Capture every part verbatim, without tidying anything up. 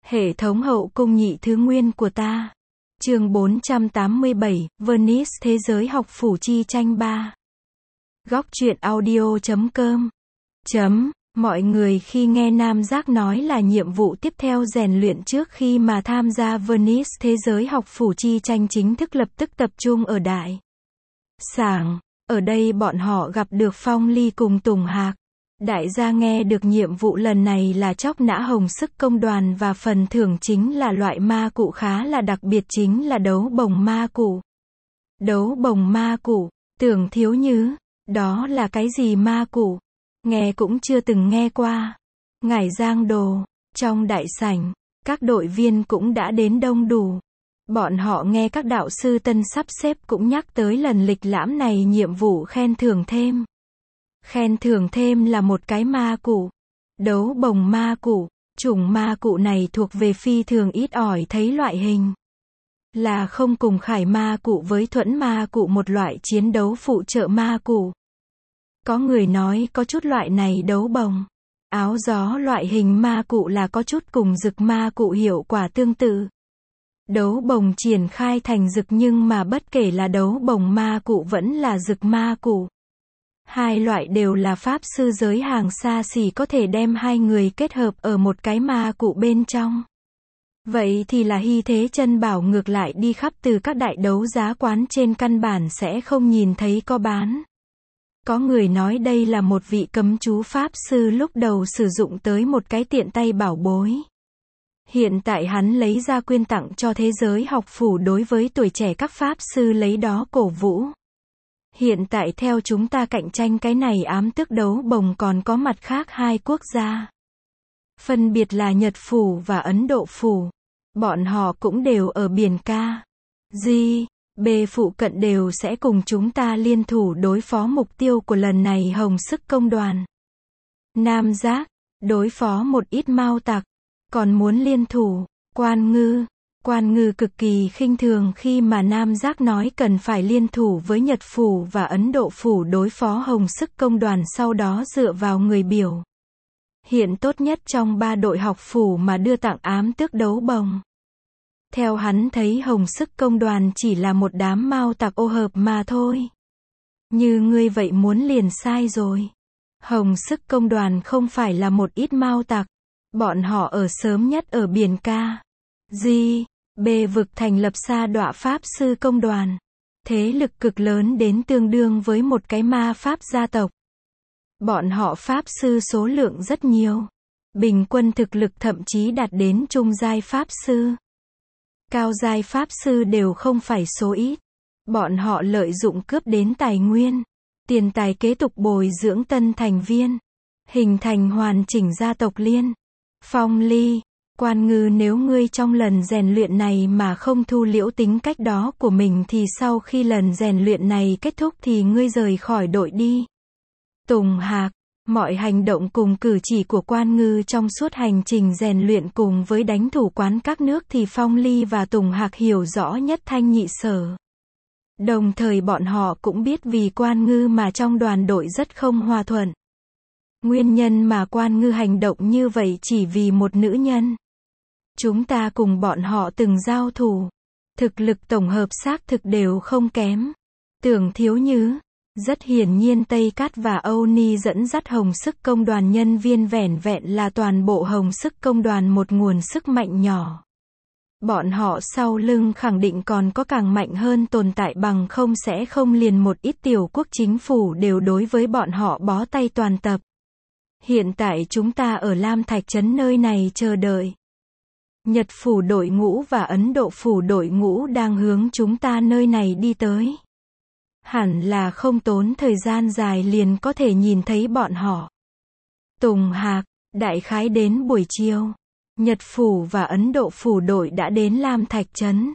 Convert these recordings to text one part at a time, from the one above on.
Hệ thống hậu cung nhị thứ nguyên của ta. Chương bốn trăm tám mươi bảy, Venice Thế giới học phủ chi tranh ba. Góc truyện audio chấm com. Chấm, mọi người khi nghe Nam Giác nói là nhiệm vụ tiếp theo rèn luyện trước khi mà tham gia Venice Thế giới học phủ chi tranh chính thức lập tức tập trung ở đại sảnh. Ở đây bọn họ gặp được Phong Ly cùng Tùng Hạc. Đại gia nghe được nhiệm vụ lần này là chóc nã hồng sức công đoàn và phần thưởng chính là loại ma cụ khá là đặc biệt, chính là đấu bồng ma cụ. Đấu bồng ma cụ, Tưởng Thiếu Như, đó là cái gì ma cụ? Nghe cũng chưa từng nghe qua. Ngải Giang Đồ, trong đại sảnh, các đội viên cũng đã đến đông đủ. Bọn họ nghe các đạo sư tân sắp xếp cũng nhắc tới lần lịch lãm này nhiệm vụ khen thưởng thêm. Khen thưởng thêm là một cái ma cụ. Đấu bồng ma cụ, chủng ma cụ này thuộc về phi thường ít ỏi thấy loại hình. Là không cùng khải ma cụ với thuẫn ma cụ một loại chiến đấu phụ trợ ma cụ. Có người nói có chút loại này đấu bồng áo gió loại hình ma cụ là có chút cùng rực ma cụ hiệu quả tương tự. Đấu bồng triển khai thành rực nhưng mà bất kể là đấu bồng ma cụ vẫn là rực ma cụ. Hai loại đều là pháp sư giới hàng xa xỉ có thể đem hai người kết hợp ở một cái ma cụ bên trong. Vậy thì là hy thế chân bảo ngược lại đi khắp từ các đại đấu giá quán trên căn bản sẽ không nhìn thấy có bán. Có người nói đây là một vị cấm chú pháp sư lúc đầu sử dụng tới một cái tiện tay bảo bối. Hiện tại hắn lấy ra quyên tặng cho thế giới học phủ đối với tuổi trẻ các pháp sư lấy đó cổ vũ. Hiện tại theo chúng ta cạnh tranh cái này ám tước đấu bồng còn có mặt khác hai quốc gia. Phân biệt là Nhật phủ và Ấn Độ phủ. Bọn họ cũng đều ở biển Ca. Di, B phụ cận đều sẽ cùng chúng ta liên thủ đối phó mục tiêu của lần này hồng sức công đoàn. Nam Giác, đối phó một ít mao tặc. Còn muốn liên thủ, Quan Ngư. Quan Ngư cực kỳ khinh thường khi mà Nam Giác nói cần phải liên thủ với Nhật phủ và Ấn Độ phủ đối phó hồng sức công đoàn, sau đó dựa vào người biểu hiện tốt nhất trong ba đội học phủ mà đưa tặng ám tước đấu bồng. Theo hắn thấy hồng sức công đoàn chỉ là một đám mao tặc ô hợp mà thôi. Như ngươi vậy muốn liền sai rồi. Hồng sức công đoàn không phải là một ít mao tặc. Bọn họ ở sớm nhất ở biển Ca. Di, B vực thành lập sa đọa pháp sư công đoàn. Thế lực cực lớn đến tương đương với một cái ma pháp gia tộc. Bọn họ pháp sư số lượng rất nhiều. Bình quân thực lực thậm chí đạt đến trung giai pháp sư. Cao giai pháp sư đều không phải số ít. Bọn họ lợi dụng cướp đến tài nguyên, tiền tài kế tục bồi dưỡng tân thành viên, hình thành hoàn chỉnh gia tộc liên. Phong Ly, Quan Ngư, nếu ngươi trong lần rèn luyện này mà không thu liễu tính cách đó của mình thì sau khi lần rèn luyện này kết thúc thì ngươi rời khỏi đội đi. Tùng Hạc, mọi hành động cùng cử chỉ của Quan Ngư trong suốt hành trình rèn luyện cùng với đánh thủ quán các nước thì Phong Ly và Tùng Hạc hiểu rõ nhất thanh nhị sở. Đồng thời bọn họ cũng biết vì Quan Ngư mà trong đoàn đội rất không hòa thuận. Nguyên nhân mà Quan Ngư hành động như vậy chỉ vì một nữ nhân. Chúng ta cùng bọn họ từng giao thủ. Thực lực tổng hợp xác thực đều không kém. Tưởng Thiếu Như. Rất hiển nhiên Tây Cát và Âu Ni dẫn dắt hồng sức công đoàn nhân viên vẻn vẹn là toàn bộ hồng sức công đoàn một nguồn sức mạnh nhỏ. Bọn họ sau lưng khẳng định còn có càng mạnh hơn tồn tại, bằng không sẽ không liền một ít tiểu quốc chính phủ đều đối với bọn họ bó tay toàn tập. Hiện tại chúng ta ở Lam Thạch Trấn nơi này chờ đợi. Nhật phủ đội ngũ và Ấn Độ phủ đội ngũ đang hướng chúng ta nơi này đi tới. Hẳn là không tốn thời gian dài liền có thể nhìn thấy bọn họ. Tùng Hạc, đại khái đến buổi chiều, Nhật phủ và Ấn Độ phủ đội đã đến Lam Thạch Trấn.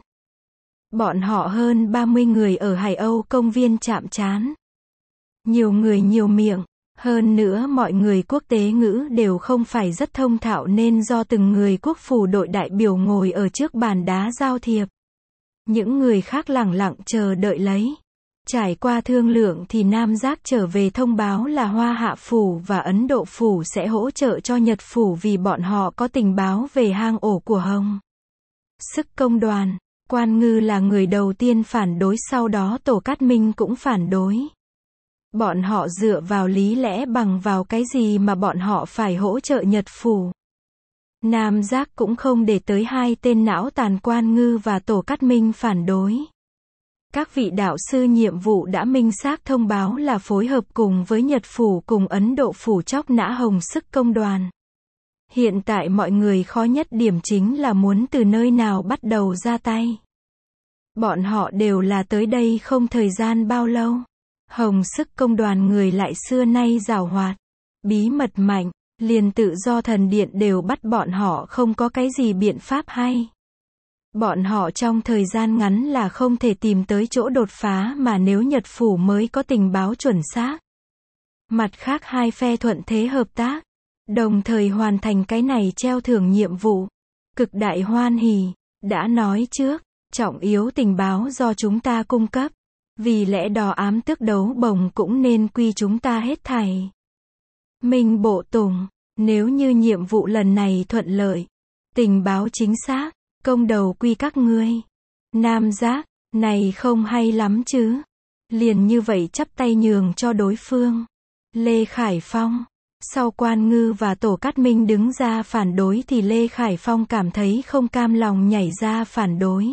Bọn họ hơn ba mươi người ở Hải Âu công viên chạm trán. Nhiều người nhiều miệng. Hơn nữa mọi người quốc tế ngữ đều không phải rất thông thạo nên do từng người quốc phủ đội đại biểu ngồi ở trước bàn đá giao thiệp. Những người khác lẳng lặng chờ đợi lấy. Trải qua thương lượng thì Nam Giác trở về thông báo là Hoa Hạ Phủ và Ấn Độ Phủ sẽ hỗ trợ cho Nhật Phủ vì bọn họ có tình báo về hang ổ của Hồng Sức Công đoàn. Quan Ngư là người đầu tiên phản đối, sau đó Tổ Cát Minh cũng phản đối. Bọn họ dựa vào lý lẽ bằng vào cái gì mà bọn họ phải hỗ trợ Nhật Phủ. Nam Giác cũng không để tới hai tên não tàn Quan Ngư và Tổ Cát Minh phản đối. Các vị đạo sư nhiệm vụ đã minh xác thông báo là phối hợp cùng với Nhật Phủ cùng Ấn Độ Phủ chóc nã Hồng Sức Công đoàn. Hiện tại mọi người khó nhất điểm chính là muốn từ nơi nào bắt đầu ra tay. Bọn họ đều là tới đây không thời gian bao lâu. Hồng Sức Công đoàn người lại xưa nay giàu hoạt, bí mật mạnh, liền tự do thần điện đều bắt bọn họ không có cái gì biện pháp hay. Bọn họ trong thời gian ngắn là không thể tìm tới chỗ đột phá mà nếu Nhật Phủ mới có tình báo chuẩn xác. Mặt khác hai phe thuận thế hợp tác, đồng thời hoàn thành cái này treo thưởng nhiệm vụ. Cực đại hoan hỉ, đã nói trước, trọng yếu tình báo do chúng ta cung cấp. Vì lẽ đó ám tước đấu bồng cũng nên quy chúng ta hết thảy. Minh Bộ Tùng, nếu như nhiệm vụ lần này thuận lợi, tình báo chính xác, công đầu quy các ngươi. Nam Giác, này không hay lắm chứ. Liền như vậy chắp tay nhường cho đối phương. Lê Khải Phong. Sau Quan Ngư và Tổ Cát Minh đứng ra phản đối thì Lê Khải Phong cảm thấy không cam lòng nhảy ra phản đối.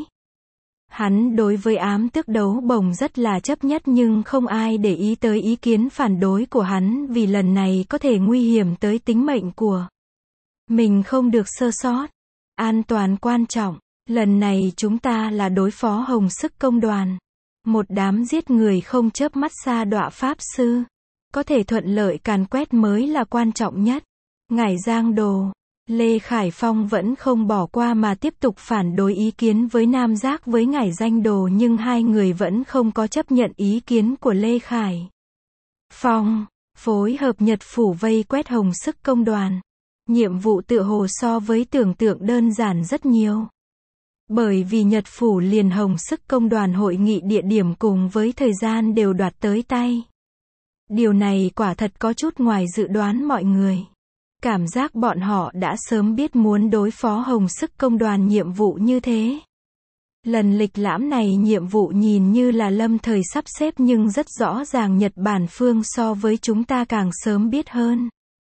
Hắn đối với ám tước đấu bồng rất là chấp nhất nhưng không ai để ý tới ý kiến phản đối của hắn vì lần này có thể nguy hiểm tới tính mệnh của mình, không được sơ sót. An toàn quan trọng, lần này chúng ta là đối phó Hồng Sức Công đoàn. Một đám giết người không chớp mắt sa đọa pháp sư. Có thể thuận lợi càn quét mới là quan trọng nhất. Ngải Giang Đồ. Lê Khải Phong vẫn không bỏ qua mà tiếp tục phản đối ý kiến với Nam Giác với Ngải Danh Đồ nhưng hai người vẫn không có chấp nhận ý kiến của Lê Khải Phong. Phối hợp Nhật Phủ vây quét Hồng Sức Công đoàn. Nhiệm vụ tựa hồ so với tưởng tượng đơn giản rất nhiều. Bởi vì Nhật Phủ liền Hồng Sức Công đoàn hội nghị địa điểm cùng với thời gian đều đoạt tới tay. Điều này quả thật có chút ngoài dự đoán mọi người. Cảm giác bọn họ đã sớm biết muốn đối phó Hồng Sức Công đoàn nhiệm vụ như thế. Lần lịch lãm này nhiệm vụ nhìn như là lâm thời sắp xếp nhưng rất rõ ràng Nhật Bản phương so với chúng ta càng sớm biết hơn.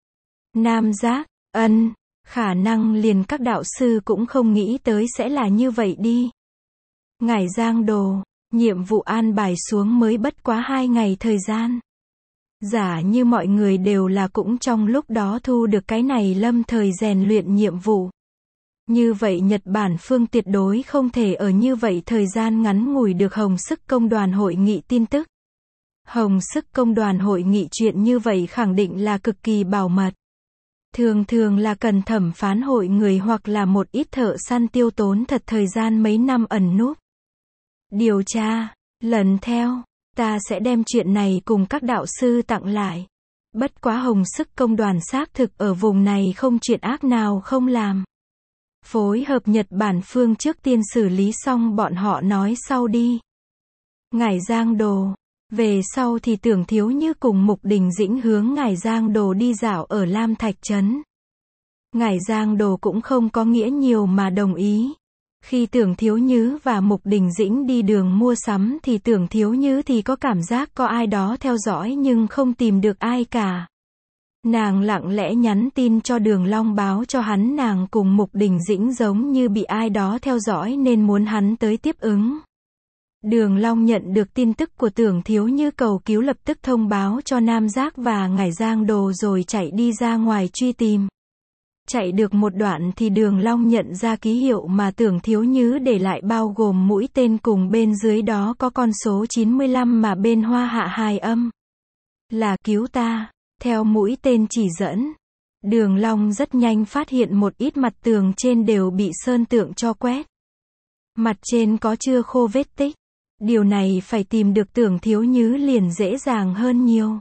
Nam Giác, ân, khả năng liền các đạo sư cũng không nghĩ tới sẽ là như vậy đi. Ngải Giang Đồ, nhiệm vụ an bài xuống mới bất quá hai ngày thời gian. Giả như mọi người đều là cũng trong lúc đó thu được cái này lâm thời rèn luyện nhiệm vụ. Như vậy Nhật Bản phương tuyệt đối không thể ở như vậy thời gian ngắn ngủi được Hồng Sức Công đoàn hội nghị tin tức. Hồng Sức Công đoàn hội nghị chuyện như vậy khẳng định là cực kỳ bảo mật. Thường thường là cần thẩm phán hội người hoặc là một ít thợ săn tiêu tốn thật thời gian mấy năm ẩn núp. Điều tra, lần theo. Ta sẽ đem chuyện này cùng các đạo sư tặng lại. Bất quá Hồng Sức Công đoàn xác thực ở vùng này không chuyện ác nào không làm. Phối hợp Nhật Bản phương trước tiên xử lý xong bọn họ nói sau đi. Ngải Giang Đồ. Về sau thì Tưởng Thiếu Như cùng Mục Đình Dĩnh hướng Ngải Giang Đồ đi dạo ở Lam Thạch Trấn. Ngải Giang Đồ cũng không có nghĩa nhiều mà đồng ý. Khi Tưởng Thiếu Như và Mục Đình Dĩnh đi đường mua sắm thì Tưởng Thiếu Như thì có cảm giác có ai đó theo dõi nhưng không tìm được ai cả. Nàng lặng lẽ nhắn tin cho Đường Long báo cho hắn nàng cùng Mục Đình Dĩnh giống như bị ai đó theo dõi nên muốn hắn tới tiếp ứng. Đường Long nhận được tin tức của Tưởng Thiếu Như cầu cứu lập tức thông báo cho Nam Giác và Ngải Giang Đồ rồi chạy đi ra ngoài truy tìm. Chạy được một đoạn thì Đường Long nhận ra ký hiệu mà Tưởng Thiếu Như để lại bao gồm mũi tên cùng bên dưới đó có con số chín mươi lăm mà bên Hoa Hạ hài âm. Là cứu ta. Theo mũi tên chỉ dẫn, Đường Long rất nhanh phát hiện một ít mặt tường trên đều bị sơn tượng cho quét. Mặt trên có chưa khô vết tích. Điều này phải tìm được Tưởng Thiếu Như liền dễ dàng hơn nhiều.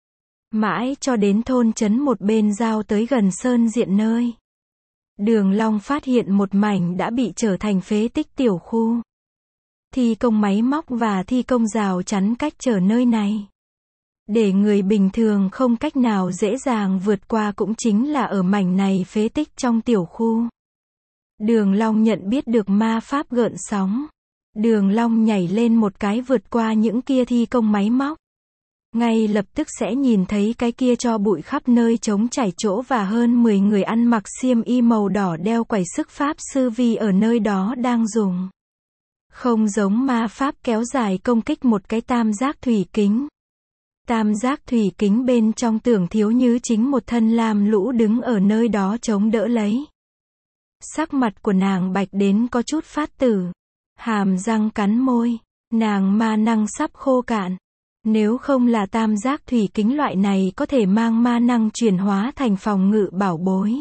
Mãi cho đến thôn trấn một bên giao tới gần sơn diện nơi. Đường Long phát hiện một mảnh đã bị trở thành phế tích tiểu khu. thi công máy móc và thi công rào chắn cách trở nơi này. Để người bình thường không cách nào dễ dàng vượt qua cũng chính là ở mảnh này phế tích trong tiểu khu. Đường Long nhận biết được ma pháp gợn sóng. Đường Long nhảy lên một cái vượt qua những kia thi công máy móc. Ngay lập tức sẽ nhìn thấy cái kia cho bụi khắp nơi trống trải chỗ và hơn mười người ăn mặc xiêm y màu đỏ đeo quẩy sức pháp sư vi ở nơi đó đang dùng. Không giống ma pháp kéo dài công kích một cái tam giác thủy kính. Tam giác thủy kính bên trong Tưởng Thiếu Như chính một thân lam lũ đứng ở nơi đó chống đỡ lấy. Sắc mặt của nàng bạch đến có chút phát tử. Hàm răng cắn môi. Nàng ma năng sắp khô cạn. Nếu không là tam giác thủy kính loại này có thể mang ma năng chuyển hóa thành phòng ngự bảo bối.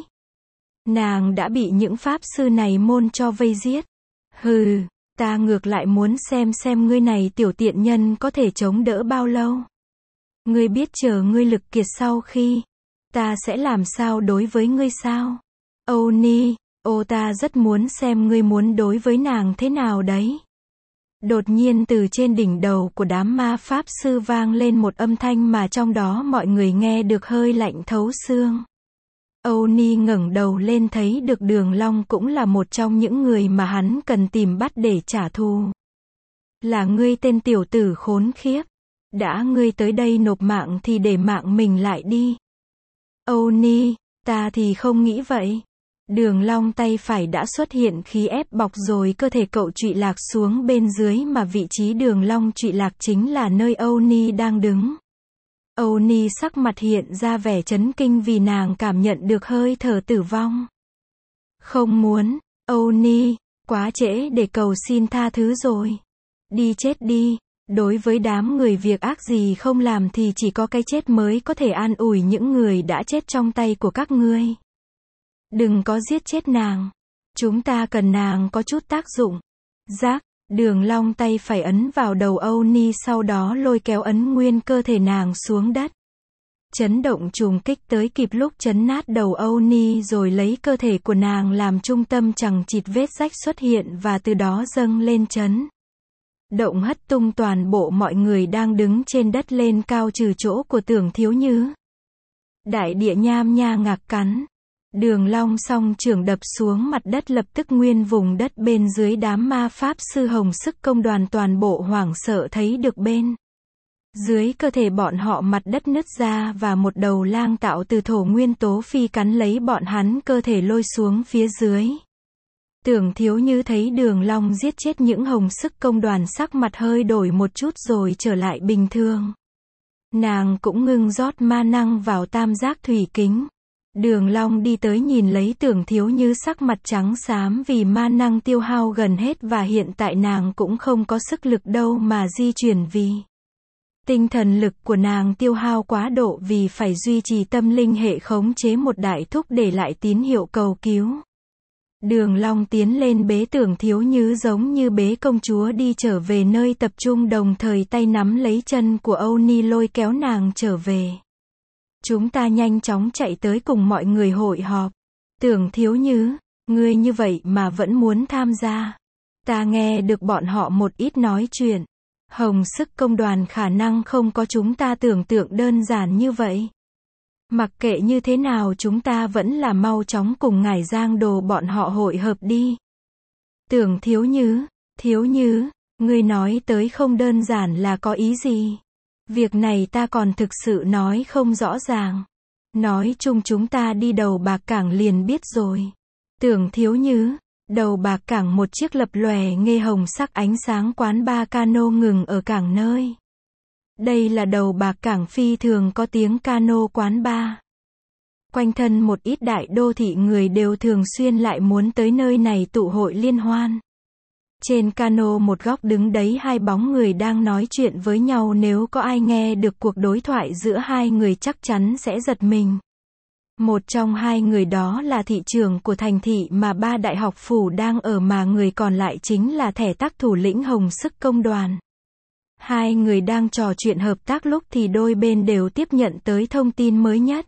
Nàng đã bị những pháp sư này môn cho vây giết. Hừ, ta ngược lại muốn xem xem ngươi này tiểu tiện nhân có thể chống đỡ bao lâu. Ngươi biết chờ ngươi lực kiệt sau khi, ta sẽ làm sao đối với ngươi sao? Âu Ni, ô ta rất muốn xem ngươi muốn đối với nàng thế nào đấy. Đột nhiên từ trên đỉnh đầu của đám ma pháp sư vang lên một âm thanh mà trong đó mọi người nghe được hơi lạnh thấu xương. Âu Ni ngẩng đầu lên thấy được Đường Long cũng là một trong những người mà hắn cần tìm bắt để trả thù. Là ngươi tên tiểu tử khốn khiếp. Đã ngươi tới đây nộp mạng thì để mạng mình lại đi. Âu Ni, ta thì không nghĩ vậy. Đường Long tay phải đã xuất hiện khí ép bọc rồi cơ thể cậu trụy lạc xuống bên dưới mà vị trí Đường Long trụy lạc chính là nơi Âu Ni đang đứng. Âu Ni sắc mặt hiện ra vẻ chấn kinh vì nàng cảm nhận được hơi thở tử vong. Không muốn, Âu Ni, quá trễ để cầu xin tha thứ rồi. Đi chết đi. Đối với đám người việc ác gì không làm thì chỉ có cái chết mới có thể an ủi những người đã chết trong tay của các ngươi. Đừng có giết chết nàng. Chúng ta cần nàng có chút tác dụng. Giác, Đường Long tay phải ấn vào đầu Âu Ni sau đó lôi kéo ấn nguyên cơ thể nàng xuống đất. Chấn động trùng kích tới kịp lúc chấn nát đầu Âu Ni rồi lấy cơ thể của nàng làm trung tâm chằng chịt vết rách xuất hiện và từ đó dâng lên chấn động hất tung toàn bộ mọi người đang đứng trên đất lên cao trừ chỗ của Tưởng Thiếu Như. Đại địa nham nha ngạc cắn. Đường Long song trưởng đập xuống mặt đất lập tức nguyên vùng đất bên dưới đám ma pháp sư hồng sức công đoàn toàn bộ hoảng sợ thấy được bên dưới cơ thể bọn họ mặt đất nứt ra và một đầu lang tạo từ thổ nguyên tố phi cắn lấy bọn hắn cơ thể lôi xuống phía dưới. Tưởng Thiếu Như thấy Đường Long giết chết những hồng sức công đoàn sắc mặt hơi đổi một chút rồi trở lại bình thường. Nàng cũng ngưng rót ma năng vào tam giác thủy kính. Đường Long đi tới nhìn lấy Tưởng Thiếu Như sắc mặt trắng xám vì ma năng tiêu hao gần hết và hiện tại nàng cũng không có sức lực đâu mà di chuyển vì tinh thần lực của nàng tiêu hao quá độ vì phải duy trì tâm linh hệ khống chế một đại thúc để lại tín hiệu cầu cứu. Đường Long tiến lên bế Tưởng Thiếu Như giống như bế công chúa đi trở về nơi tập trung đồng thời tay nắm lấy chân của Âu Ni lôi kéo nàng trở về. Chúng ta nhanh chóng chạy tới cùng mọi người hội họp. Tưởng Thiếu Như, ngươi như vậy mà vẫn muốn tham gia. Ta nghe được bọn họ một ít nói chuyện. Hồng sức công đoàn khả năng không có chúng ta tưởng tượng đơn giản như vậy. Mặc kệ như thế nào chúng ta vẫn là mau chóng cùng ngải Giang Đồ bọn họ hội hợp đi. Tưởng Thiếu Như, Thiếu Như, ngươi nói tới không đơn giản là có ý gì? Việc này ta còn thực sự nói không rõ ràng. Nói chung chúng ta đi đầu bạc cảng liền biết rồi. Tưởng Thiếu Như, đầu bạc cảng một chiếc lập lòe nghê hồng sắc ánh sáng quán bar cano ngừng ở cảng nơi. Đây là đầu bạc cảng phi thường có tiếng cano quán bar. Quanh thân một ít đại đô thị người đều thường xuyên lại muốn tới nơi này tụ hội liên hoan. Trên cano một góc đứng đấy hai bóng người đang nói chuyện với nhau, nếu có ai nghe được cuộc đối thoại giữa hai người chắc chắn sẽ giật mình. Một trong hai người đó là thị trưởng của thành thị mà ba đại học phủ đang ở mà người còn lại chính là thẻ tác thủ lĩnh hồng sức công đoàn. Hai người đang trò chuyện hợp tác lúc thì đôi bên đều tiếp nhận tới thông tin mới nhất.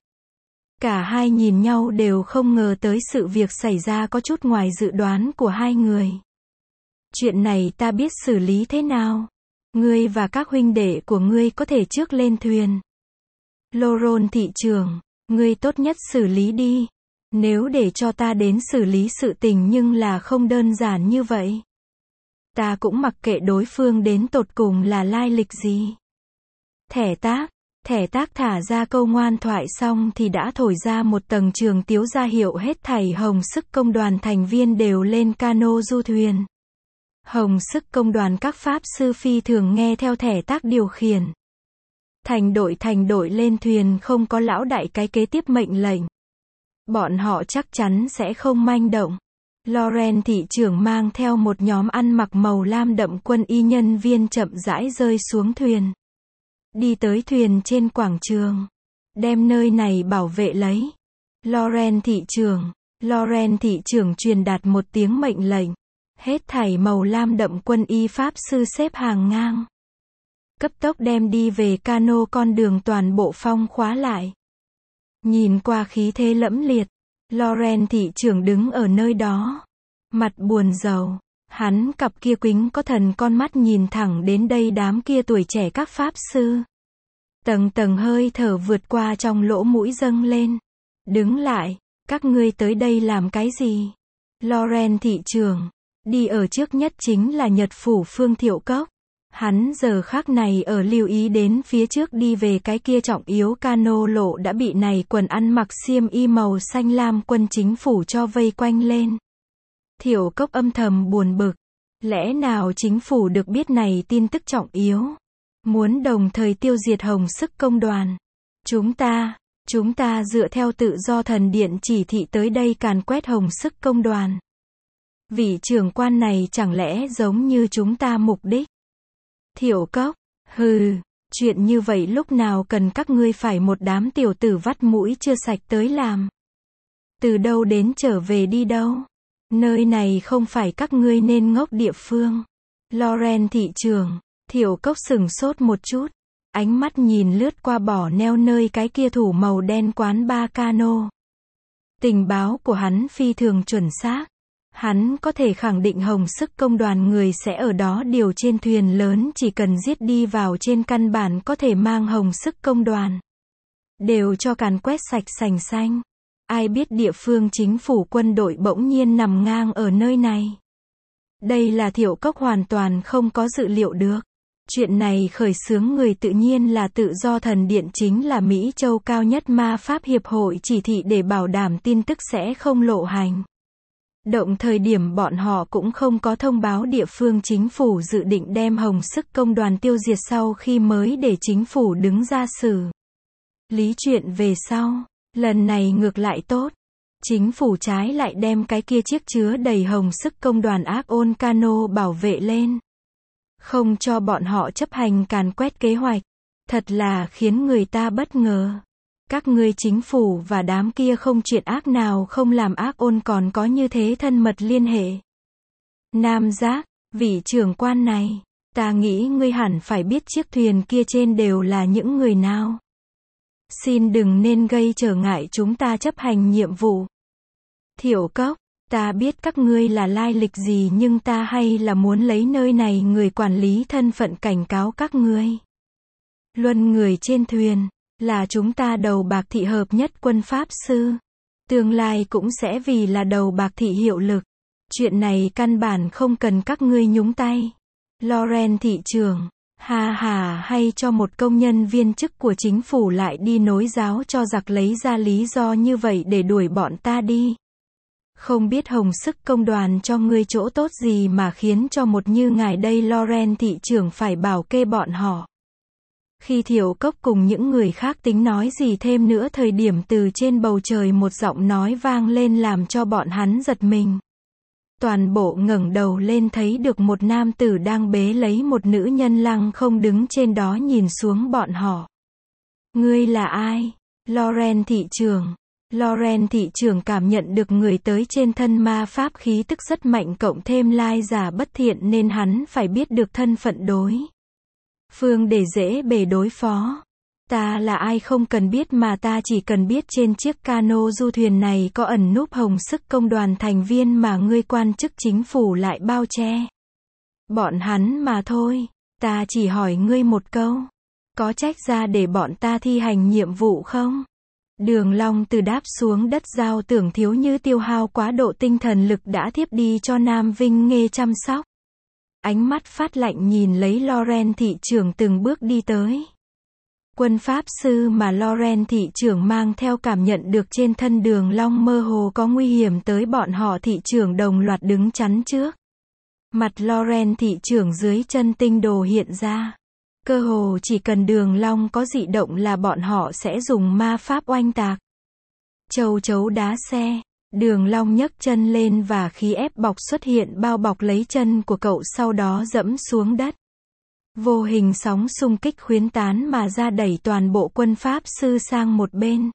Cả hai nhìn nhau đều không ngờ tới sự việc xảy ra có chút ngoài dự đoán của hai người. Chuyện này ta biết xử lý thế nào. Ngươi và các huynh đệ của ngươi có thể trước lên thuyền. Laurent thị trưởng, ngươi tốt nhất xử lý đi. Nếu để cho ta đến xử lý sự tình nhưng là không đơn giản như vậy. Ta cũng mặc kệ đối phương đến tột cùng là lai lịch gì. Thẻ tác, thẻ tác thả ra câu ngoan thoại xong thì đã thổi ra một tầng trường tiếu ra hiệu hết thảy Hồng Sức Công đoàn thành viên đều lên cano du thuyền. Hồng Sức Công đoàn các pháp sư phi thường nghe theo thẻ tác điều khiển. Thành đội thành đội lên thuyền không có lão đại cái kế tiếp mệnh lệnh. Bọn họ chắc chắn sẽ không manh động. Laurent thị trưởng mang theo một nhóm ăn mặc màu lam đậm quân y nhân viên chậm rãi rơi xuống thuyền. Đi tới thuyền trên quảng trường. Đem nơi này bảo vệ lấy. Laurent thị trưởng. Laurent thị trưởng truyền đạt một tiếng mệnh lệnh. Hết thảy màu lam đậm quân y pháp sư xếp hàng ngang. Cấp tốc đem đi về cano con đường toàn bộ phong khóa lại. Nhìn qua khí thế lẫm liệt. Laurent thị trưởng đứng ở nơi đó. Mặt buồn rầu. Hắn cặp kia quính có thần con mắt nhìn thẳng đến đây đám kia tuổi trẻ các pháp sư. Tầng tầng hơi thở vượt qua trong lỗ mũi dâng lên. Đứng lại, các ngươi tới đây làm cái gì? Laurent thị trưởng. Đi ở trước nhất chính là Nhật Phủ Phương Thiệu Cốc. Hắn giờ khắc này ở lưu ý đến phía trước đi về cái kia trọng yếu cano lộ đã bị này quần ăn mặc xiêm y màu xanh lam quân chính phủ cho vây quanh lên. Thiệu Cốc âm thầm buồn bực. Lẽ nào chính phủ được biết này tin tức trọng yếu? Muốn đồng thời tiêu diệt Hồng Sức Công đoàn. Chúng ta, chúng ta dựa theo tự do thần điện chỉ thị tới đây càn quét Hồng Sức Công đoàn. Vị trưởng quan này chẳng lẽ giống như chúng ta mục đích? Thiệu Cốc, hừ, chuyện như vậy lúc nào cần các ngươi phải một đám tiểu tử vắt mũi chưa sạch tới làm. Từ đâu đến trở về đi đâu? Nơi này không phải các ngươi nên ngốc địa phương. Laurent thị trưởng, Thiệu Cốc sừng sốt một chút. Ánh mắt nhìn lướt qua bỏ neo nơi cái kia thủ màu đen quán ba cano. Tình báo của hắn phi thường chuẩn xác. Hắn có thể khẳng định Hồng Sức Công đoàn người sẽ ở đó điều trên thuyền lớn chỉ cần giết đi vào trên căn bản có thể mang Hồng Sức Công đoàn. Đều cho càn quét sạch sành xanh. Ai biết địa phương chính phủ quân đội bỗng nhiên nằm ngang ở nơi này. Đây là Thiệu Cốc hoàn toàn không có dự liệu được. Chuyện này khởi xướng người tự nhiên là tự do thần điện chính là Mỹ Châu cao nhất ma pháp hiệp hội chỉ thị để bảo đảm tin tức sẽ không lộ hành. Động thời điểm bọn họ cũng không có thông báo địa phương chính phủ dự định đem Hồng Sức Công đoàn tiêu diệt sau khi mới để chính phủ đứng ra xử lý chuyện về sau. Lần này ngược lại tốt. Chính phủ trái lại đem cái kia chiếc chứa đầy Hồng Sức Công đoàn ác ôn cano bảo vệ lên. Không cho bọn họ chấp hành càn quét kế hoạch. Thật là khiến người ta bất ngờ. Các ngươi chính phủ và đám kia không chuyện ác nào không làm ác ôn còn có như thế thân mật liên hệ. Nam Giác, vị trưởng quan này, ta nghĩ ngươi hẳn phải biết chiếc thuyền kia trên đều là những người nào. Xin đừng nên gây trở ngại chúng ta chấp hành nhiệm vụ. Thiệu Cốc, ta biết các ngươi là lai lịch gì nhưng ta hay là muốn lấy nơi này người quản lý thân phận cảnh cáo các ngươi. Luân người trên thuyền, là chúng ta đầu bạc thị hợp nhất quân pháp sư. Tương lai cũng sẽ vì là đầu bạc thị hiệu lực. Chuyện này căn bản không cần các ngươi nhúng tay. Laurent thị trưởng, hà hà hay cho một công nhân viên chức của chính phủ lại đi nối giáo cho giặc lấy ra lý do như vậy để đuổi bọn ta đi. Không biết Hồng Sức Công đoàn cho ngươi chỗ tốt gì mà khiến cho một như ngài đây Laurent thị trưởng phải bảo kê bọn họ. Khi Thiệu Cốc cùng những người khác tính nói gì thêm nữa thời điểm từ trên bầu trời một giọng nói vang lên làm cho bọn hắn giật mình. Toàn bộ ngẩng đầu lên thấy được một nam tử đang bế lấy một nữ nhân lăng không đứng trên đó nhìn xuống bọn họ. Ngươi là ai? Laurent thị trưởng. Laurent thị trưởng cảm nhận được người tới trên thân ma pháp khí tức rất mạnh cộng thêm lai giả bất thiện nên hắn phải biết được thân phận đối phương để dễ bề đối phó. Ta là ai không cần biết mà ta chỉ cần biết trên chiếc cano du thuyền này có ẩn núp Hồng Sức Công đoàn thành viên mà ngươi quan chức chính phủ lại bao che. Bọn hắn mà thôi. Ta chỉ hỏi ngươi một câu. Có trách ra để bọn ta thi hành nhiệm vụ không? Đường Long từ đáp xuống đất giao Tưởng Thiếu Như tiêu hao quá độ tinh thần lực đã thiếp đi cho Nam Vinh Nghê chăm sóc. Ánh mắt phát lạnh nhìn lấy Loren thị trưởng từng bước đi tới. Quân pháp sư mà Loren thị trưởng mang theo cảm nhận được trên thân Đường Long mơ hồ có nguy hiểm tới bọn họ, thị trưởng đồng loạt đứng chắn trước. Mặt Loren thị trưởng dưới chân tinh đồ hiện ra. Cơ hồ chỉ cần Đường Long có dị động là bọn họ sẽ dùng ma pháp oanh tạc. Châu chấu đá xe. Đường Long nhấc chân lên và khí ép bọc xuất hiện bao bọc lấy chân của cậu, sau đó dẫm xuống đất. Vô hình sóng xung kích khuyến tán mà ra đẩy toàn bộ quân pháp sư sang một bên.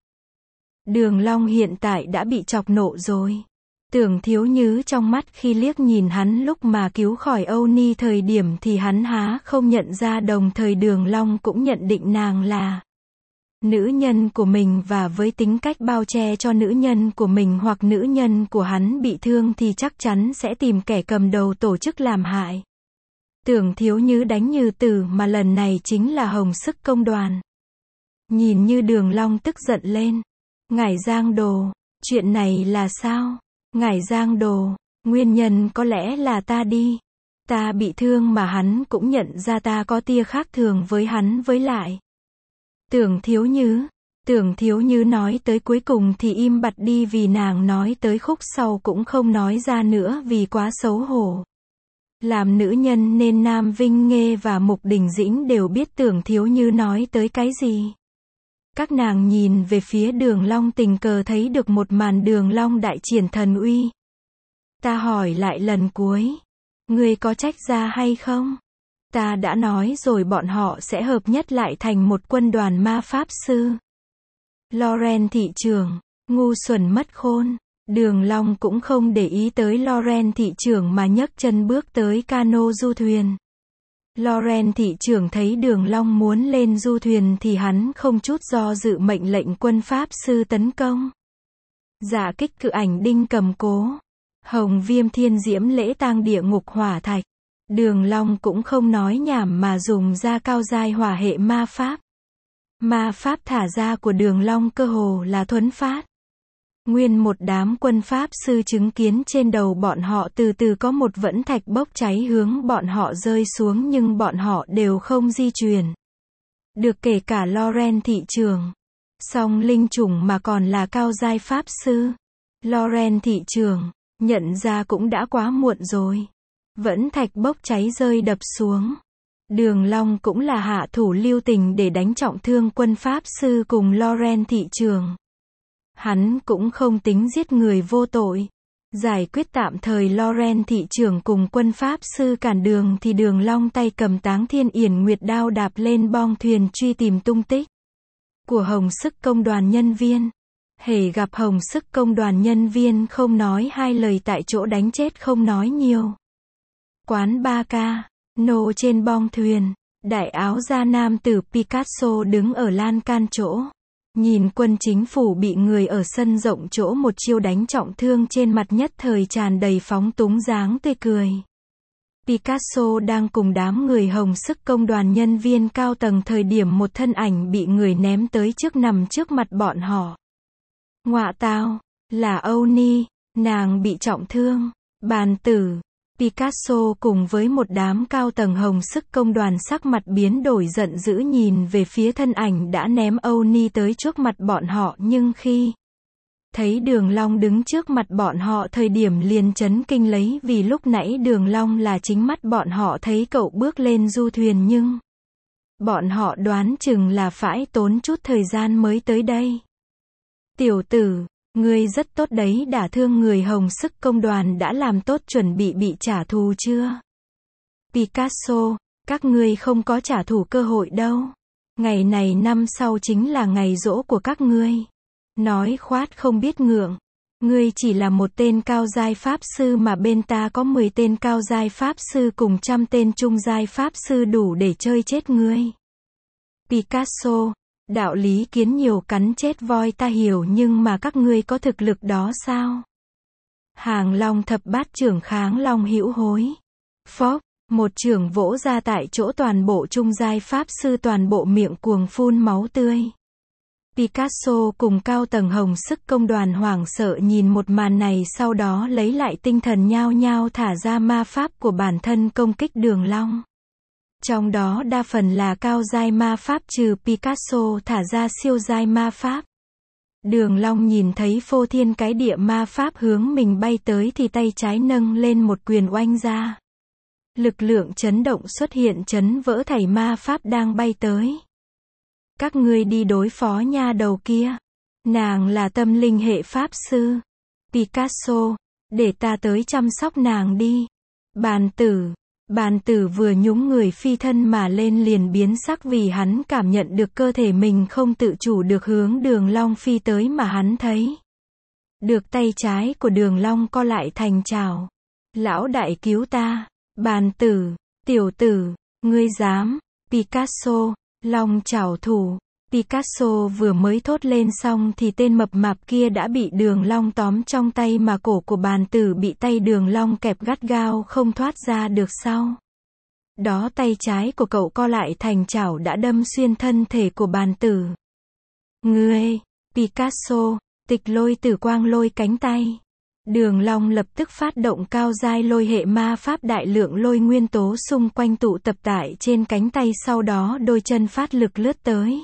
Đường Long hiện tại đã bị chọc nộ rồi. Tưởng Thiếu Như trong mắt khi liếc nhìn hắn lúc mà cứu khỏi Âu Ni thời điểm thì hắn há không nhận ra, đồng thời Đường Long cũng nhận định nàng là nữ nhân của mình, và với tính cách bao che cho nữ nhân của mình hoặc nữ nhân của hắn bị thương thì chắc chắn sẽ tìm kẻ cầm đầu tổ chức làm hại. Tưởng Thiếu Như đánh như tử, mà lần này chính là Hồng Sức Công đoàn. Nhìn như Đường Long tức giận lên. Ngải Giang Đồ, chuyện này là sao? Ngải Giang Đồ, nguyên nhân có lẽ là ta đi. Ta bị thương mà hắn cũng nhận ra ta có tia khác thường với hắn, với lại. Tưởng Thiếu Như, Tưởng Thiếu Như nói tới cuối cùng thì im bặt đi, vì nàng nói tới khúc sau cũng không nói ra nữa vì quá xấu hổ. Làm nữ nhân nên Nam Vinh Nghê và Mục Đình Dĩnh đều biết Tưởng Thiếu Như nói tới cái gì. Các nàng nhìn về phía Đường Long, tình cờ thấy được một màn Đường Long đại triển thần uy. Ta hỏi lại lần cuối. Ngươi có trách ra hay không? Ta đã nói rồi, bọn họ sẽ hợp nhất lại thành một quân đoàn ma pháp sư. Loren thị trưởng, ngu xuẩn mất khôn. Đường Long cũng không để ý tới Loren thị trưởng mà nhấc chân bước tới cano du thuyền. Loren thị trưởng thấy Đường Long muốn lên du thuyền thì hắn không chút do dự mệnh lệnh quân pháp sư tấn công. Dạ kích cự ảnh đinh cầm cố. Hồng viêm thiên diễm lễ tang địa ngục hỏa thạch. Đường Long cũng không nói nhảm mà dùng ra cao giai hỏa hệ ma pháp. Ma pháp thả ra của Đường Long cơ hồ là thuấn phát. Nguyên một đám quân pháp sư chứng kiến trên đầu bọn họ từ từ có một vẫn thạch bốc cháy hướng bọn họ rơi xuống, nhưng bọn họ đều không di chuyển được, kể cả Loren thị trưởng. Song linh chủng mà còn là cao giai pháp sư. Loren thị trưởng nhận ra cũng đã quá muộn rồi. Vẫn thạch bốc cháy rơi đập xuống. Đường Long cũng là hạ thủ lưu tình để đánh trọng thương quân pháp sư cùng Loren thị trưởng. Hắn cũng không tính giết người vô tội. Giải quyết tạm thời Loren thị trưởng cùng quân pháp sư cản đường thì Đường Long tay cầm Táng Thiên Yển Nguyệt đao đạp lên bong thuyền truy tìm tung tích của Hồng Sức Công đoàn nhân viên. Hễ gặp Hồng Sức Công đoàn nhân viên không nói hai lời, tại chỗ đánh chết không nói nhiều. Quán ba ca, nô trên bong thuyền, đại áo da nam tử Picasso đứng ở lan can chỗ. Nhìn quân chính phủ bị người ở sân rộng chỗ một chiêu đánh trọng thương, trên mặt nhất thời tràn đầy phóng túng dáng tươi cười. Picasso đang cùng đám người Hồng Sức Công đoàn nhân viên cao tầng thời điểm một thân ảnh bị người ném tới trước, nằm trước mặt bọn họ. Ngọa tao, là Âu Ni, nàng bị trọng thương. Bàn tử. Picasso cùng với một đám cao tầng Hồng Sức Công đoàn sắc mặt biến đổi, giận dữ nhìn về phía thân ảnh đã ném Âu Ni tới trước mặt bọn họ, nhưng khi thấy Đường Long đứng trước mặt bọn họ thời điểm liền chấn kinh lấy, vì lúc nãy Đường Long là chính mắt bọn họ thấy cậu bước lên du thuyền, nhưng bọn họ đoán chừng là phải tốn chút thời gian mới tới đây. Tiểu tử, ngươi rất tốt đấy, đả thương người Hồng Sức Công đoàn đã làm tốt chuẩn bị bị trả thù chưa? Picasso, các ngươi không có trả thù cơ hội đâu. Ngày này năm sau chính là ngày giỗ của các ngươi. Nói khoát không biết ngượng. Ngươi chỉ là một tên cao giai pháp sư mà bên ta có mười tên cao giai pháp sư cùng trăm tên trung giai pháp sư đủ để chơi chết ngươi. Picasso, đạo lý kiến nhiều cắn chết voi ta hiểu, nhưng mà các ngươi có thực lực đó sao? Hàng Long thập bát trưởng Kháng Long hữu hối. Phốc, Một chưởng vỗ ra tại chỗ, toàn bộ trung giai pháp sư toàn bộ miệng cuồng phun máu tươi. Picasso cùng cao tầng hồng sức công đoàn hoảng sợ nhìn một màn này, sau đó lấy lại tinh thần nhao nhao thả ra ma pháp của bản thân công kích Đường Long. Trong đó đa phần là cao giai ma pháp, trừ Picasso thả ra siêu giai ma pháp. Đường Long nhìn thấy phô thiên cái địa ma pháp hướng mình bay tới thì tay trái nâng lên một quyền oanh ra. Lực lượng chấn động xuất hiện chấn vỡ thảy ma pháp đang bay tới. Các ngươi đi đối phó nha đầu kia. Nàng là tâm linh hệ pháp sư. Picasso, để ta tới chăm sóc nàng đi. Bàn tử. Bàn tử vừa nhúng người phi thân mà lên liền biến sắc vì hắn cảm nhận được cơ thể mình không tự chủ được hướng Đường Long phi tới mà hắn thấy. Được tay trái của Đường Long co lại thành chảo. Lão đại cứu ta. Bàn tử, tiểu tử, ngươi dám. Picasso, Long chảo thủ. Picasso vừa mới thốt lên xong thì tên mập mạp kia đã bị Đường Long tóm trong tay, mà cổ của bàn tử bị tay Đường Long kẹp gắt gao không thoát ra được sau. Đó tay trái của cậu co lại thành chảo đã đâm xuyên thân thể của bàn tử. Ngươi, Picasso, tịch lôi tử quang lôi cánh tay. Đường Long lập tức phát động cao giai lôi hệ ma pháp, đại lượng lôi nguyên tố xung quanh tụ tập tại trên cánh tay, sau đó đôi chân phát lực lướt tới.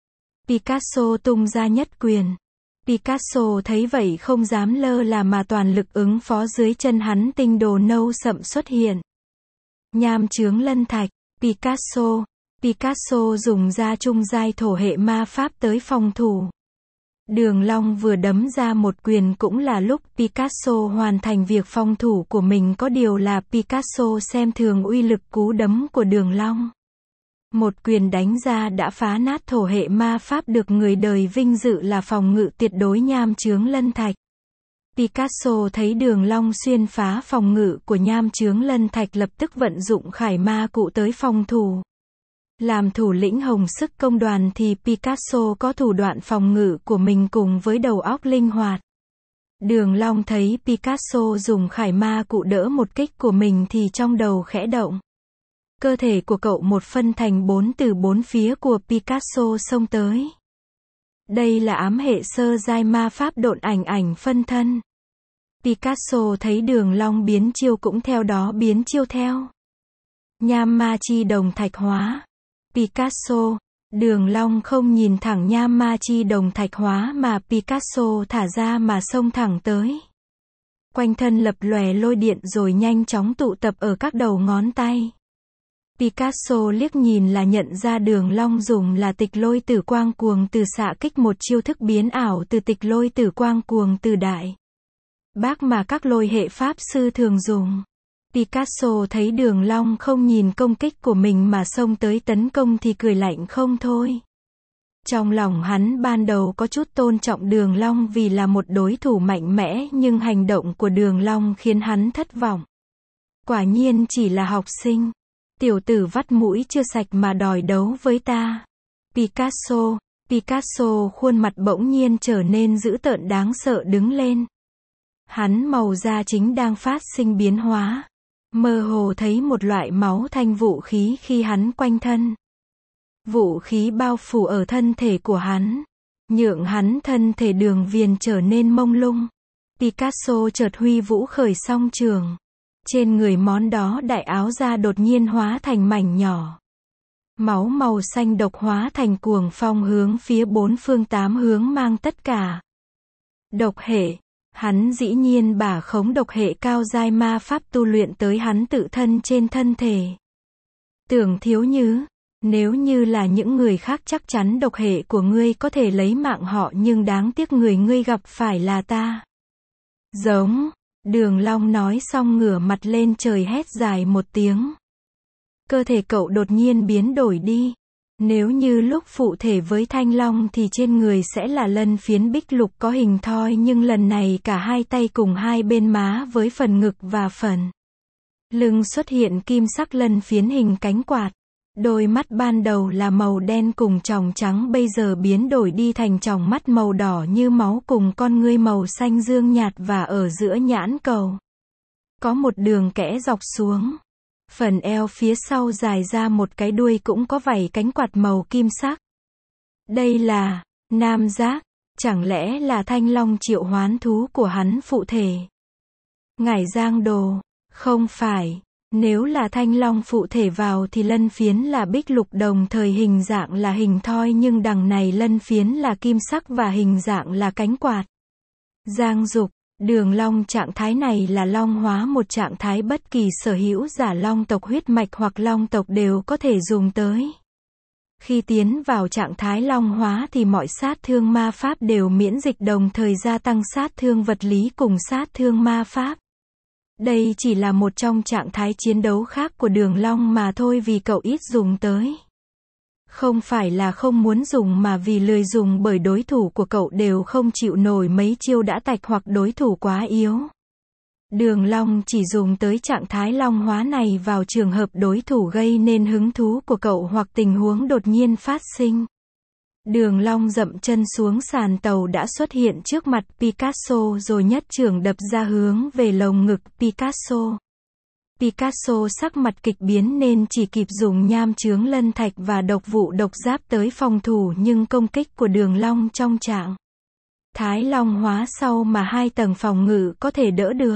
Picasso tung ra nhất quyền. Picasso thấy vậy không dám lơ là mà toàn lực ứng phó, dưới chân hắn tinh đồ nâu sậm xuất hiện. Nham chướng lân thạch. Picasso. Picasso dùng ra trung giai thổ hệ ma pháp tới phòng thủ. Đường Long vừa đấm ra một quyền cũng là lúc Picasso hoàn thành việc phòng thủ của mình, có điều là Picasso xem thường uy lực cú đấm của Đường Long. Một quyền đánh ra đã phá nát thổ hệ ma pháp được người đời vinh dự là phòng ngự tuyệt đối nham chướng lân thạch. Picasso thấy Đường Long xuyên phá phòng ngự của nham chướng lân thạch, lập tức vận dụng khải ma cụ tới phòng thủ. Làm thủ lĩnh hồng sức công đoàn thì Picasso có thủ đoạn phòng ngự của mình cùng với đầu óc linh hoạt. Đường Long thấy Picasso dùng khải ma cụ đỡ một kích của mình thì trong đầu khẽ động. Cơ thể của cậu một phân thành bốn, từ bốn phía của Picasso xông tới. Đây là ám hệ sơ giai ma pháp độn ảnh ảnh phân thân. Picasso thấy Đường Long biến chiêu cũng theo đó biến chiêu theo. Nham ma chi đồng thạch hóa. Picasso. Đường Long không nhìn thẳng nham ma chi đồng thạch hóa mà Picasso thả ra mà xông thẳng tới. Quanh thân lập lòe lôi điện rồi nhanh chóng tụ tập ở các đầu ngón tay. Picasso liếc nhìn là nhận ra Đường Long dùng là tịch lôi tử quang cuồng từ xạ kích, một chiêu thức biến ảo từ tịch lôi tử quang cuồng từ đại bác mà các lôi hệ pháp sư thường dùng. Picasso thấy Đường Long không nhìn công kích của mình mà xông tới tấn công thì cười lạnh không thôi. Trong lòng hắn ban đầu có chút tôn trọng Đường Long vì là một đối thủ mạnh mẽ, nhưng hành động của Đường Long khiến hắn thất vọng. Quả nhiên chỉ là học sinh. Tiểu tử vắt mũi chưa sạch mà đòi đấu với ta. Picasso. Picasso khuôn mặt bỗng nhiên trở nên dữ tợn đáng sợ đứng lên. Hắn màu da chính đang phát sinh biến hóa. Mơ hồ thấy một loại máu thanh vũ khí khi hắn quanh thân. Vũ khí bao phủ ở thân thể của hắn, nhượng hắn thân thể đường viền trở nên mông lung. Picasso chợt huy vũ khởi song trường. Trên người món đó đại áo da đột nhiên hóa thành mảnh nhỏ. Máu màu xanh độc hóa thành cuồng phong hướng phía bốn phương tám hướng mang tất cả. Độc hệ. Hắn dĩ nhiên bả khống độc hệ cao giai ma pháp tu luyện tới hắn tự thân trên thân thể. Tưởng Thiếu Như, nếu như là những người khác chắc chắn độc hệ của ngươi có thể lấy mạng họ, nhưng đáng tiếc người ngươi gặp phải là ta. Giống. Đường Long nói xong ngửa mặt lên trời hét dài một tiếng. Cơ thể cậu đột nhiên biến đổi đi. Nếu như lúc phụ thể với Thanh Long thì trên người sẽ là lân phiến bích lục có hình thoi, nhưng lần này cả hai tay cùng hai bên má với phần ngực và phần lưng xuất hiện kim sắc lân phiến hình cánh quạt. Đôi mắt ban đầu là màu đen cùng tròng trắng bây giờ biến đổi đi thành tròng mắt màu đỏ như máu cùng con ngươi màu xanh dương nhạt, và ở giữa nhãn cầu có một đường kẽ dọc xuống. Phần eo phía sau dài ra một cái đuôi cũng có vảy cánh quạt màu kim sắc. Đây là nam giác, chẳng lẽ là Thanh Long triệu hoán thú của hắn phụ thể? Ngải Giang Đồ, không phải, nếu là Thanh Long phụ thể vào thì lân phiến là bích lục đồng thời hình dạng là hình thoi nhưng đằng này lân phiến là kim sắc và hình dạng là cánh quạt. Giang Dục, Đường Long trạng thái này là long hóa một trạng thái bất kỳ sở hữu giả long tộc huyết mạch hoặc long tộc đều có thể dùng tới. Khi tiến vào trạng thái long hóa thì mọi sát thương ma pháp đều miễn dịch đồng thời gia tăng sát thương vật lý cùng sát thương ma pháp. Đây chỉ là một trong trạng thái chiến đấu khác của Đường Long mà thôi vì cậu ít dùng tới. Không phải là không muốn dùng mà vì lười dùng bởi đối thủ của cậu đều không chịu nổi mấy chiêu đã tạch hoặc đối thủ quá yếu. Đường Long chỉ dùng tới trạng thái long hóa này vào trường hợp đối thủ gây nên hứng thú của cậu hoặc tình huống đột nhiên phát sinh. Đường Long dậm chân xuống sàn tàu đã xuất hiện trước mặt Picasso rồi nhất chưởng đập ra hướng về lồng ngực Picasso. Picasso sắc mặt kịch biến nên chỉ kịp dùng nham chướng lân thạch và độc vụ độc giáp tới phòng thủ nhưng công kích của Đường Long trong trạng thái long hóa sau mà hai tầng phòng ngự có thể đỡ được.